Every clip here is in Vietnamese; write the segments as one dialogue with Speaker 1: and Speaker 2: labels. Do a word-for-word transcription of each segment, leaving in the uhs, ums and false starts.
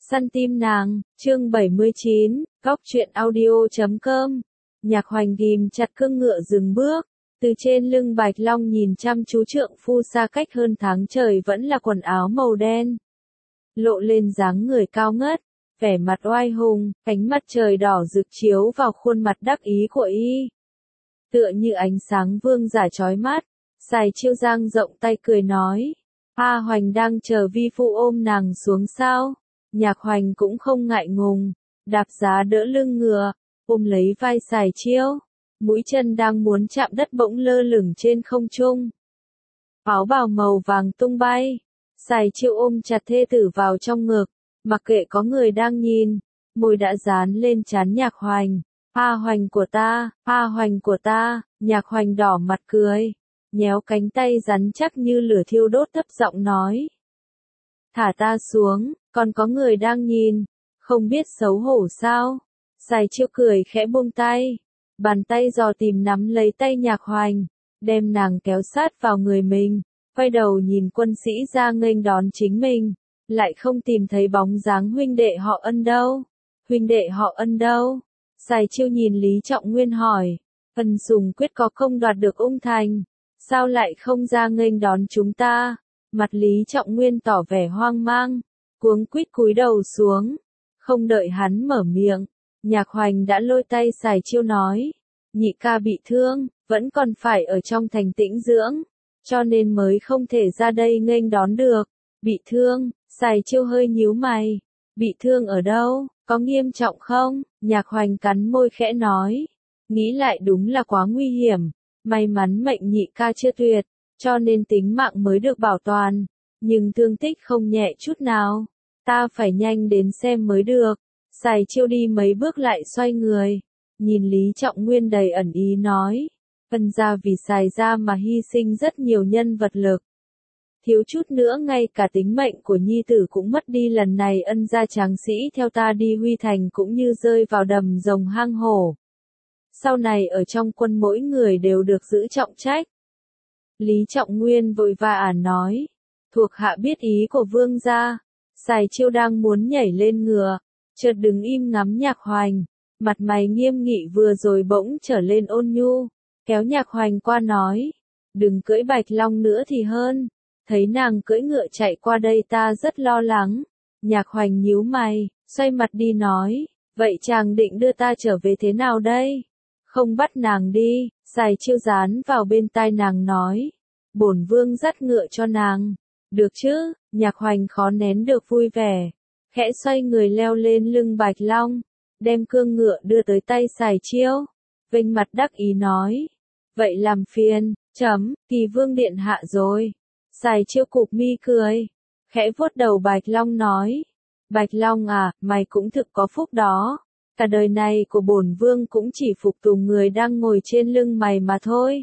Speaker 1: Săn tim nàng, chương bảy mươi chín, góc truyện audio chấm com. Nhạc Hoành ghim chặt cương ngựa dừng bước, từ trên lưng Bạch Long nhìn chăm chú trượng phu xa cách hơn tháng trời vẫn là quần áo màu đen. Lộ lên dáng người cao ngất, vẻ mặt oai hùng, ánh mặt trời đỏ rực chiếu vào khuôn mặt đắc ý của y. Tựa như ánh sáng vương giả chói mắt, Sài Chiêu dang rộng tay cười nói. A Hoành đang chờ vi phụ ôm nàng xuống sao? Nhạc Hoành cũng không ngại ngùng, đạp giá đỡ lưng ngựa, ôm lấy vai Sài Chiêu, mũi chân đang muốn chạm đất bỗng lơ lửng trên không trung. Áo bào màu vàng tung bay, Sài Chiêu ôm chặt thê tử vào trong ngực, mặc kệ có người đang nhìn, môi đã dán lên trán Nhạc Hoành. A Hoành của ta, A Hoành của ta, Nhạc Hoành đỏ mặt cười, nhéo cánh tay rắn chắc như lửa thiêu đốt thấp giọng nói. Thả ta xuống, còn có người đang nhìn, không biết xấu hổ sao? Sài Chiêu cười khẽ buông tay, bàn tay dò tìm nắm lấy tay Nhạc Hoành, đem nàng kéo sát vào người mình, quay đầu nhìn quân sĩ ra nghênh đón chính mình, lại không tìm thấy bóng dáng huynh đệ họ Ân đâu. Huynh đệ họ Ân đâu? Sài Chiêu nhìn Lý Trọng Nguyên hỏi, Ân Sùng Quyết có công đoạt được Ung Thành, sao lại không ra nghênh đón chúng ta? Mặt Lý Trọng Nguyên tỏ vẻ hoang mang, cuống quýt cúi đầu xuống, không đợi hắn mở miệng, Nhạc Hoành đã lôi tay Sài Chiêu nói, nhị ca bị thương, vẫn còn phải ở trong thành tĩnh dưỡng, cho nên mới không thể ra đây nghênh đón được. Bị thương? Sài Chiêu hơi nhíu mày, bị thương ở đâu, có nghiêm trọng không? Nhạc Hoành cắn môi khẽ nói, nghĩ lại đúng là quá nguy hiểm, may mắn mệnh nhị ca chưa tuyệt, cho nên tính mạng mới được bảo toàn, nhưng thương tích không nhẹ chút nào, ta phải nhanh đến xem mới được. Sài Chiêu đi mấy bước lại xoay người, nhìn Lý Trọng Nguyên đầy ẩn ý nói, Ân gia vì Sài gia mà hy sinh rất nhiều nhân vật lực. Thiếu chút nữa ngay cả tính mệnh của nhi tử cũng mất đi, lần này Ân gia tráng sĩ theo ta đi Huy Thành cũng như rơi vào đầm rồng hang hổ. Sau này ở trong quân mỗi người đều được giữ trọng trách. Lý Trọng Nguyên vội vã nói, thuộc hạ biết ý của vương gia. Sài Chiêu đang muốn nhảy lên ngựa, chợt đứng im ngắm Nhạc Hoành, mặt mày nghiêm nghị vừa rồi bỗng trở lên ôn nhu, kéo Nhạc Hoành qua nói, đừng cưỡi Bạch Long nữa thì hơn, thấy nàng cưỡi ngựa chạy qua đây ta rất lo lắng. Nhạc Hoành nhíu mày, xoay mặt đi nói, vậy chàng định đưa ta trở về thế nào đây? Không bắt nàng đi. Sài Chiêu dán vào bên tai nàng nói, bổn vương dắt ngựa cho nàng, được chứ? Nhạc Hoành khó nén được vui vẻ, khẽ xoay người leo lên lưng Bạch Long, đem cương ngựa đưa tới tay Sài Chiêu, vênh mặt đắc ý nói, vậy làm phiền, chấm, Kỳ vương điện hạ rồi. Sài Chiêu cụp mi cười, khẽ vuốt đầu Bạch Long nói, Bạch Long à, mày cũng thực có phúc đó, cả đời này của bổn vương cũng chỉ phục tùng người đang ngồi trên lưng mày mà thôi.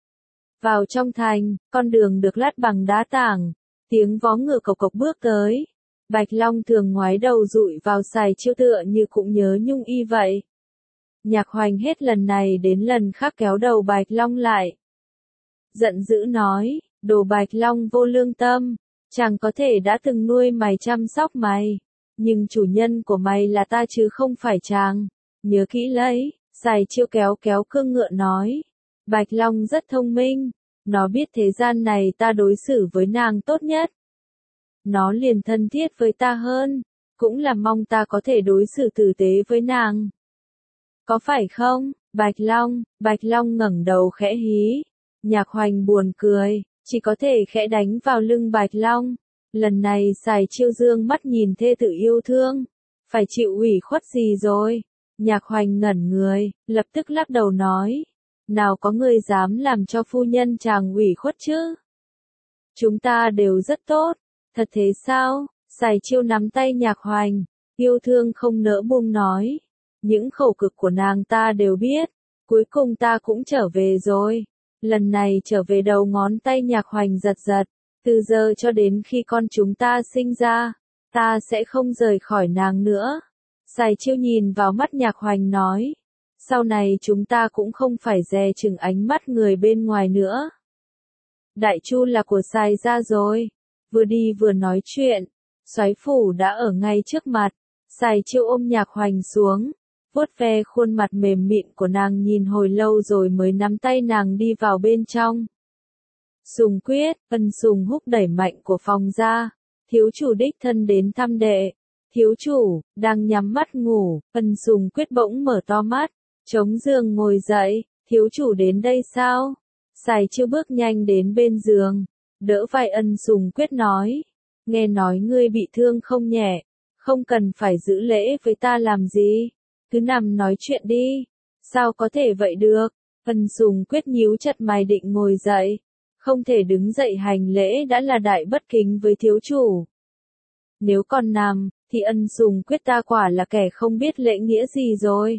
Speaker 1: Vào trong thành, con đường được lát bằng đá tảng, tiếng vó ngựa cộc cộc bước tới. Bạch Long thường ngoái đầu dụi vào Sài Chiêu tựa như cũng nhớ nhung y vậy. Nhạc Hoành hết lần này đến lần khác kéo đầu Bạch Long lại. Giận dữ nói, đồ Bạch Long vô lương tâm, chàng có thể đã từng nuôi mày chăm sóc mày, nhưng chủ nhân của mày là ta chứ không phải chàng, nhớ kỹ lấy. Sài Chiêu kéo kéo cương ngựa nói, Bạch Long rất thông minh, nó biết thế gian này ta đối xử với nàng tốt nhất. Nó liền thân thiết với ta hơn, cũng là mong ta có thể đối xử tử tế với nàng. Có phải không, Bạch Long? Bạch Long ngẩng đầu khẽ hí. Nhạc Hoành buồn cười, chỉ có thể khẽ đánh vào lưng Bạch Long. Lần này Sài Chiêu dương mắt nhìn thê tử yêu thương, phải chịu ủy khuất gì rồi? Nhạc Hoành ngẩn người, lập tức lắc đầu nói, nào có người dám làm cho phu nhân chàng ủy khuất chứ? Chúng ta đều rất tốt. Thật thế sao? Sài Chiêu nắm tay Nhạc Hoành, yêu thương không nỡ buông nói, những khổ cực của nàng ta đều biết, cuối cùng ta cũng trở về rồi. Lần này trở về đầu ngón tay Nhạc Hoành giật giật, từ giờ cho đến khi con chúng ta sinh ra, ta sẽ không rời khỏi nàng nữa. Sài Chiêu nhìn vào mắt Nhạc Hoành nói, sau này chúng ta cũng không phải dè chừng ánh mắt người bên ngoài nữa. Đại Chu là của Sài gia rồi. Vừa đi vừa nói chuyện, Soái phủ đã ở ngay trước mặt. Sài Chiêu ôm Nhạc Hoành xuống, vuốt ve khuôn mặt mềm mịn của nàng nhìn hồi lâu rồi mới nắm tay nàng đi vào bên trong. Sùng Quyết, Ân Sùng Húc đẩy mạnh của phòng ra, thiếu chủ đích thân đến thăm đệ. Thiếu chủ, đang nhắm mắt ngủ, Ân Sùng Quyết bỗng mở to mắt, chống giường ngồi dậy, thiếu chủ đến đây sao? Sài Chiêu bước nhanh đến bên giường, đỡ vai Ân Sùng Quyết nói, nghe nói ngươi bị thương không nhẹ, không cần phải giữ lễ với ta làm gì, cứ nằm nói chuyện đi. Sao có thể vậy được? Ân Sùng Quyết nhíu chặt mày định ngồi dậy, không thể đứng dậy hành lễ đã là đại bất kính với thiếu chủ. Nếu còn nằm, thì Ân Sùng Quyết ta quả là kẻ không biết lễ nghĩa gì rồi.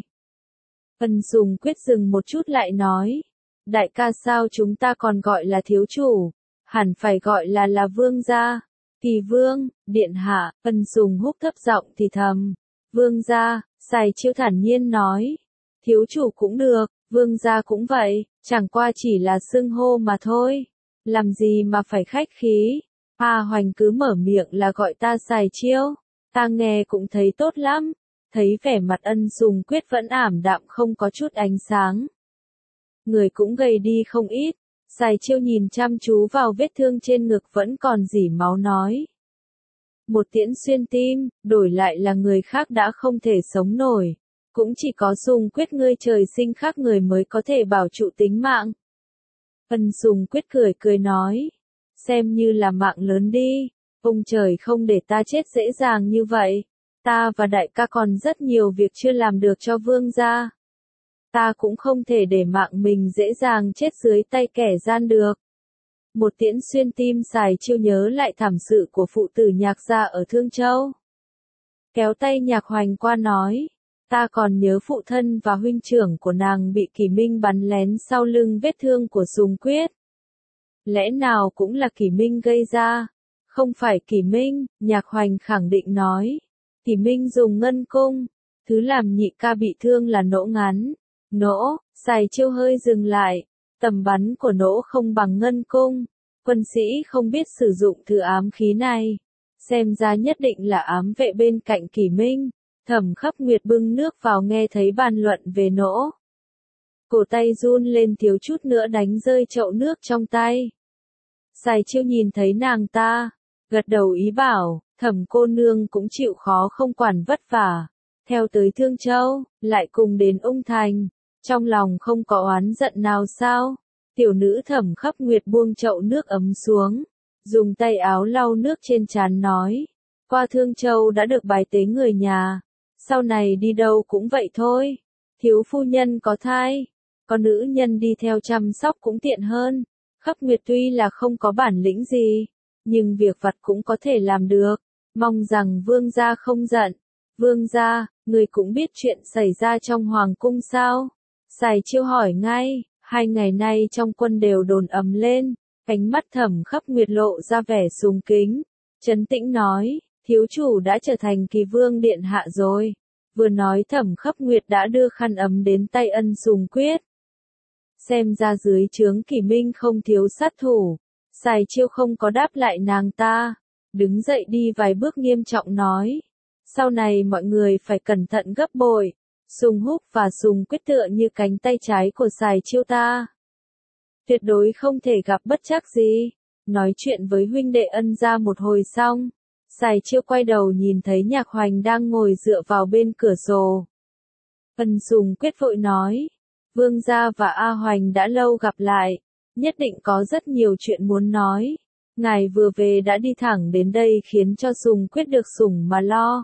Speaker 1: Ân Sùng Quyết dừng một chút lại nói, đại ca sao chúng ta còn gọi là thiếu chủ, hẳn phải gọi là là vương gia. Thì vương, điện hạ, Ân Sùng Húc thấp giọng thì thầm, vương gia. Sài Chiêu thản nhiên nói, thiếu chủ cũng được, vương gia cũng vậy, chẳng qua chỉ là xưng hô mà thôi, làm gì mà phải khách khí. A Hoành cứ mở miệng là gọi ta Sài Chiêu, ta nghe cũng thấy tốt lắm. Thấy vẻ mặt Ân Sùng Quyết vẫn ảm đạm không có chút ánh sáng, người cũng gầy đi không ít. Sài Chiêu nhìn chăm chú vào vết thương trên ngực vẫn còn rỉ máu nói, một tiễn xuyên tim, đổi lại là người khác đã không thể sống nổi, cũng chỉ có Sùng Quyết ngươi trời sinh khác người mới có thể bảo trụ tính mạng. Ân Sùng Quyết cười cười nói, xem như là mạng lớn đi, ông trời không để ta chết dễ dàng như vậy, ta và đại ca còn rất nhiều việc chưa làm được cho vương gia. Ta cũng không thể để mạng mình dễ dàng chết dưới tay kẻ gian được. Một tiễn xuyên tim. Sài Chiêu nhớ lại thảm sự của phụ tử Nhạc gia ở Thương Châu. Kéo tay Nhạc Hoành qua nói, ta còn nhớ phụ thân và huynh trưởng của nàng bị Kỷ Minh bắn lén sau lưng vết thương của Sùng Quyết. Lẽ nào cũng là Kỷ Minh gây ra? Không phải Kỷ Minh, Nhạc Hoành khẳng định nói. Kỷ Minh dùng ngân cung, thứ làm nhị ca bị thương là nỗ ngắn. Nỗ, Sài Chiêu hơi dừng lại, tầm bắn của nỗ không bằng ngân cung, quân sĩ không biết sử dụng thứ ám khí này, xem ra nhất định là ám vệ bên cạnh Kỷ Minh. Thẩm Khắp Nguyệt bưng nước vào nghe thấy bàn luận về nỗ. Cổ tay run lên thiếu chút nữa đánh rơi chậu nước trong tay. Sài Chiêu nhìn thấy nàng ta, gật đầu ý bảo, Thẩm cô nương cũng chịu khó không quản vất vả, theo tới Thương Châu, lại cùng đến Ung Thành, trong lòng không có oán giận nào sao? Tiểu nữ Thẩm Khắp Nguyệt buông chậu nước ấm xuống, dùng tay áo lau nước trên trán nói, qua Thương Châu đã được bài tế người nhà, sau này đi đâu cũng vậy thôi. Thiếu phu nhân có thai, có nữ nhân đi theo chăm sóc cũng tiện hơn. Khắp Nguyệt tuy là không có bản lĩnh gì, nhưng việc vặt cũng có thể làm được, mong rằng vương gia không giận. Vương gia, người cũng biết chuyện xảy ra trong hoàng cung sao? Sài Chiêu hỏi ngay, hai ngày nay trong quân đều đồn ầm lên, ánh mắt Thẩm Khắp Nguyệt lộ ra vẻ sùng kính, trấn tĩnh nói, thiếu chủ đã trở thành Kỳ Vương điện hạ rồi. Vừa nói Thẩm Khắp Nguyệt đã đưa khăn ấm đến tay Ân Sùng Quyết. Xem ra dưới trướng Kỷ Minh không thiếu sát thủ. Sài Chiêu không có đáp lại nàng ta, đứng dậy đi vài bước nghiêm trọng nói, sau này mọi người phải cẩn thận gấp bội. Sùng Húc và Sùng Quyết tựa như cánh tay trái của Sài Chiêu ta, tuyệt đối không thể gặp bất trắc gì. Nói chuyện với huynh đệ Ân gia một hồi xong, Sài Chiêu quay đầu nhìn thấy Nhạc Hoành đang ngồi dựa vào bên cửa sổ. Ân Sùng Quyết vội nói, vương gia và A Hoành đã lâu gặp lại, nhất định có rất nhiều chuyện muốn nói. Ngài vừa về đã đi thẳng đến đây khiến cho Sùng Quyết được sủng mà lo.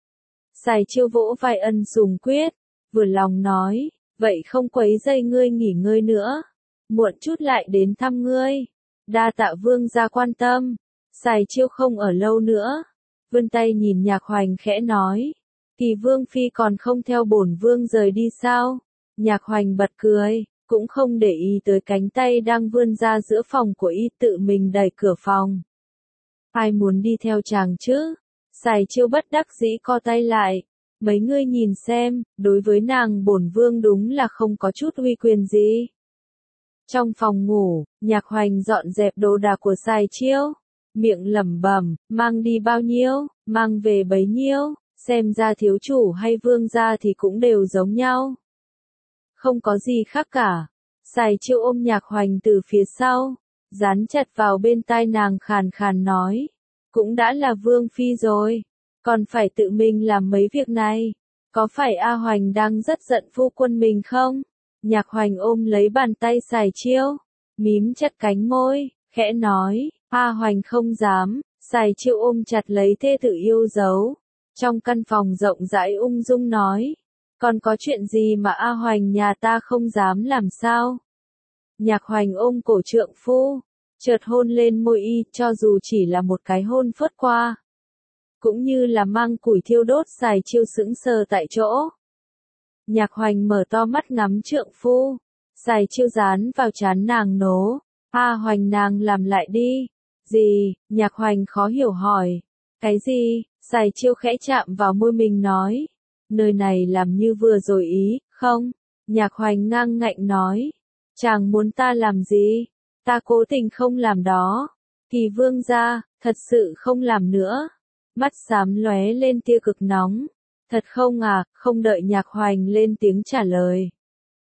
Speaker 1: Sài Chiêu vỗ vai Ân Sùng Quyết, vừa lòng nói, vậy không quấy rầy ngươi nghỉ ngơi nữa, muộn chút lại đến thăm ngươi. Đa tạ vương gia quan tâm. Sài Chiêu không ở lâu nữa, vươn tay nhìn Nhạc Hoành khẽ nói, Kỳ Vương phi còn không theo bổn vương rời đi sao? Nhạc Hoành bật cười, cũng không để ý tới cánh tay đang vươn ra giữa phòng của y, tự mình đẩy cửa phòng. Ai muốn đi theo chàng chứ? Sài Chiêu bất đắc dĩ co tay lại, mấy ngươi nhìn xem, đối với nàng bổn vương đúng là không có chút uy quyền gì. Trong phòng ngủ, Nhạc Hoành dọn dẹp đồ đạc của Sài Chiêu, miệng lẩm bẩm, mang đi bao nhiêu, mang về bấy nhiêu, xem ra thiếu chủ hay vương gia thì cũng đều giống nhau. Không có gì khác cả. Sài Chiêu ôm Nhạc Hoành từ phía sau, dán chặt vào bên tai nàng khàn khàn nói, cũng đã là vương phi rồi, còn phải tự mình làm mấy việc này. Có phải A Hoành đang rất giận phu quân mình không? Nhạc Hoành ôm lấy bàn tay Sài Chiêu, mím chặt cánh môi, khẽ nói, A Hoành không dám. Sài Chiêu ôm chặt lấy thê tử yêu dấu, trong căn phòng rộng rãi ung dung nói, còn có chuyện gì mà A Hoành nhà ta không dám làm sao? Nhạc Hoành ôm cổ trượng phu, chợt hôn lên môi y, cho dù chỉ là một cái hôn phớt qua, cũng như là mang củi thiêu đốt. Sài Chiêu sững sờ tại chỗ. Nhạc Hoành mở to mắt ngắm trượng phu, Sài Chiêu dán vào trán nàng nố, A Hoành nàng làm lại đi. Gì? Nhạc Hoành khó hiểu hỏi. Cái gì? Sài Chiêu khẽ chạm vào môi mình nói, nơi này làm như vừa rồi ý, không? Nhạc Hoành ngang ngạnh nói, chàng muốn ta làm gì? Ta cố tình không làm đó. Kỳ vương gia, thật sự không làm nữa. Mắt xám lóe lên tia cực nóng. Thật không à? Không đợi Nhạc Hoành lên tiếng trả lời,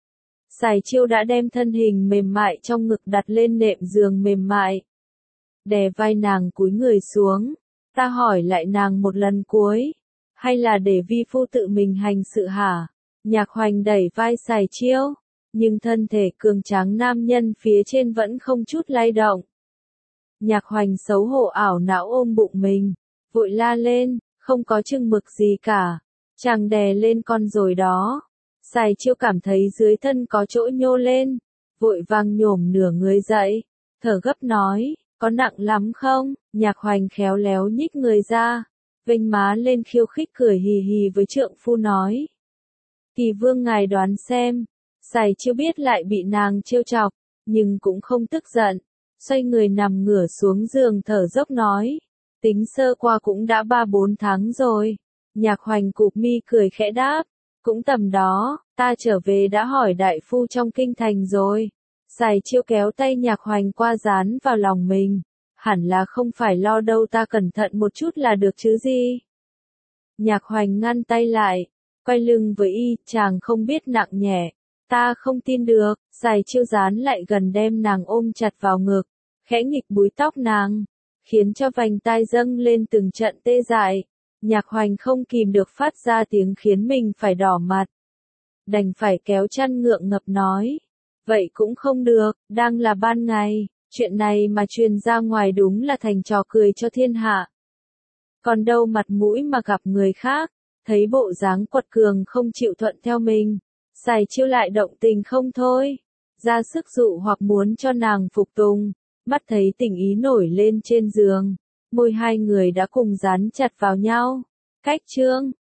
Speaker 1: Sài Chiêu đã đem thân hình mềm mại trong ngực đặt lên nệm giường mềm mại, đè vai nàng cúi người xuống. Ta hỏi lại nàng một lần cuối, hay là để vi phu tự mình hành sự hả? Nhạc Hoành đẩy vai Sài Chiêu, nhưng thân thể cường tráng nam nhân phía trên vẫn không chút lay động. Nhạc Hoành xấu hổ ảo não ôm bụng mình, vội la lên, không có chừng mực gì cả, chàng đè lên con rồi đó. Sài Chiêu cảm thấy dưới thân có chỗ nhô lên, vội vàng nhổm nửa người dậy, thở gấp nói, có nặng lắm không? Nhạc Hoành khéo léo nhích người ra, vênh má lên khiêu khích cười hì hì với trượng phu nói, Kỳ vương ngài đoán xem. Sài Chiêu biết lại bị nàng trêu chọc, nhưng cũng không tức giận, xoay người nằm ngửa xuống giường thở dốc nói, tính sơ qua cũng đã ba bốn tháng rồi. Nhạc Hoành cụp mi cười khẽ đáp, cũng tầm đó, ta trở về đã hỏi đại phu trong kinh thành rồi. Sài Chiêu kéo tay Nhạc Hoành qua dán vào lòng mình, hẳn là không phải lo đâu, ta cẩn thận một chút là được chứ gì. Nhạc Hoành ngăn tay lại, quay lưng với y, chàng không biết nặng nhẹ. Ta không tin được. Sài Chiêu dán lại gần đem nàng ôm chặt vào ngực, khẽ nghịch búi tóc nàng, khiến cho vành tai dâng lên từng trận tê dại. Nhạc Hoành không kìm được phát ra tiếng khiến mình phải đỏ mặt, đành phải kéo chăn ngượng ngập nói, vậy cũng không được, đang là ban ngày, chuyện này mà truyền ra ngoài đúng là thành trò cười cho thiên hạ. Còn đâu mặt mũi mà gặp người khác, thấy bộ dáng quật cường không chịu thuận theo mình, Sài Chiêu lại động tình không thôi, ra sức dụ hoặc muốn cho nàng phục tùng. Mắt thấy tình ý nổi lên trên giường, môi hai người đã cùng dán chặt vào nhau. Cách chương